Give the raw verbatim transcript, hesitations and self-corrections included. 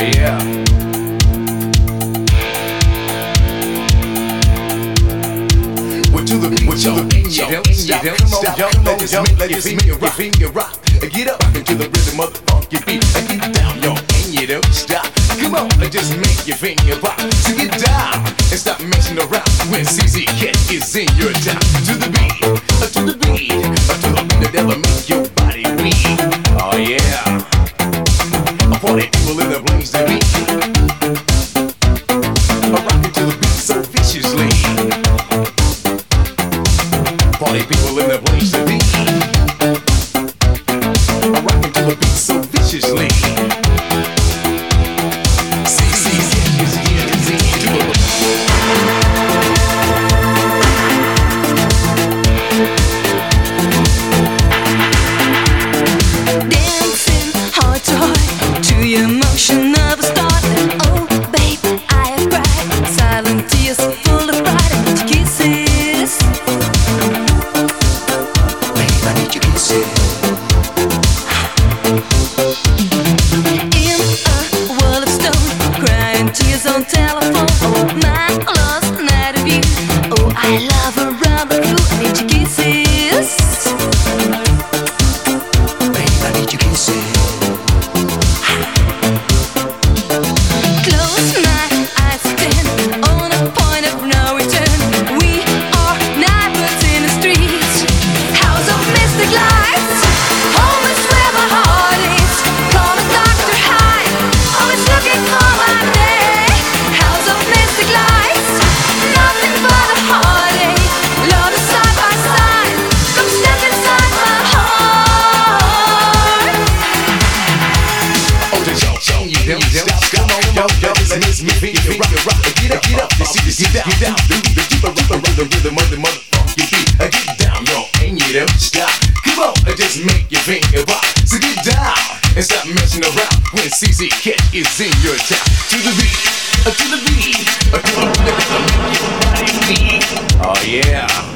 yeah. What to the beat, what to the beat, yo, yo, stop, come on, yo, let this make, let this make your finger rock. Get up, into the rhythm of the funky beat, and get down, yo, and you don't stop. Come on, just make your finger pop. So get down, and stop messing around when C Z Cat is in your town. To the beat, uh, to the beat, uh, to the beat that'll make your body weak. Oh yeah, a party people in the place to be. A rockin' to the beat so viciously. Party people in the place to be. A rockin' to the beat so viciously. C Z Cat is here to see you. Dancing hard to hard to your emotion of a start. Oh, babe, I have cried silent tears full of pride. I need your kisses. Babe, I need your kisses. In a world of stone, crying tears on telephone. Oh, my lost night of you. Oh, I love around the blue. I need your kisses. Babe, I need your kisses. Close my eyes, stand on a point of no return. We are neighbors in the streets, house of mystic lights. Home is where my heart is. Call a Doctor Hyde, always looking for my day. House of mystic lights, nothing but a heartache. Love is side by side. Come step inside my heart. Oh, the yo, yo, you don't stop, come on, yo, yo, let me finger rock, get up, get up, you see, you see, get down, the the the the rhythm of the motherfucking beat, get down, yo, and you don't stop, come on, just make your finger pop, so get down, and stop messing around when C Z Cat is in your town, to the beat, to the beat, to the beat, that'll make your body weak, oh yeah.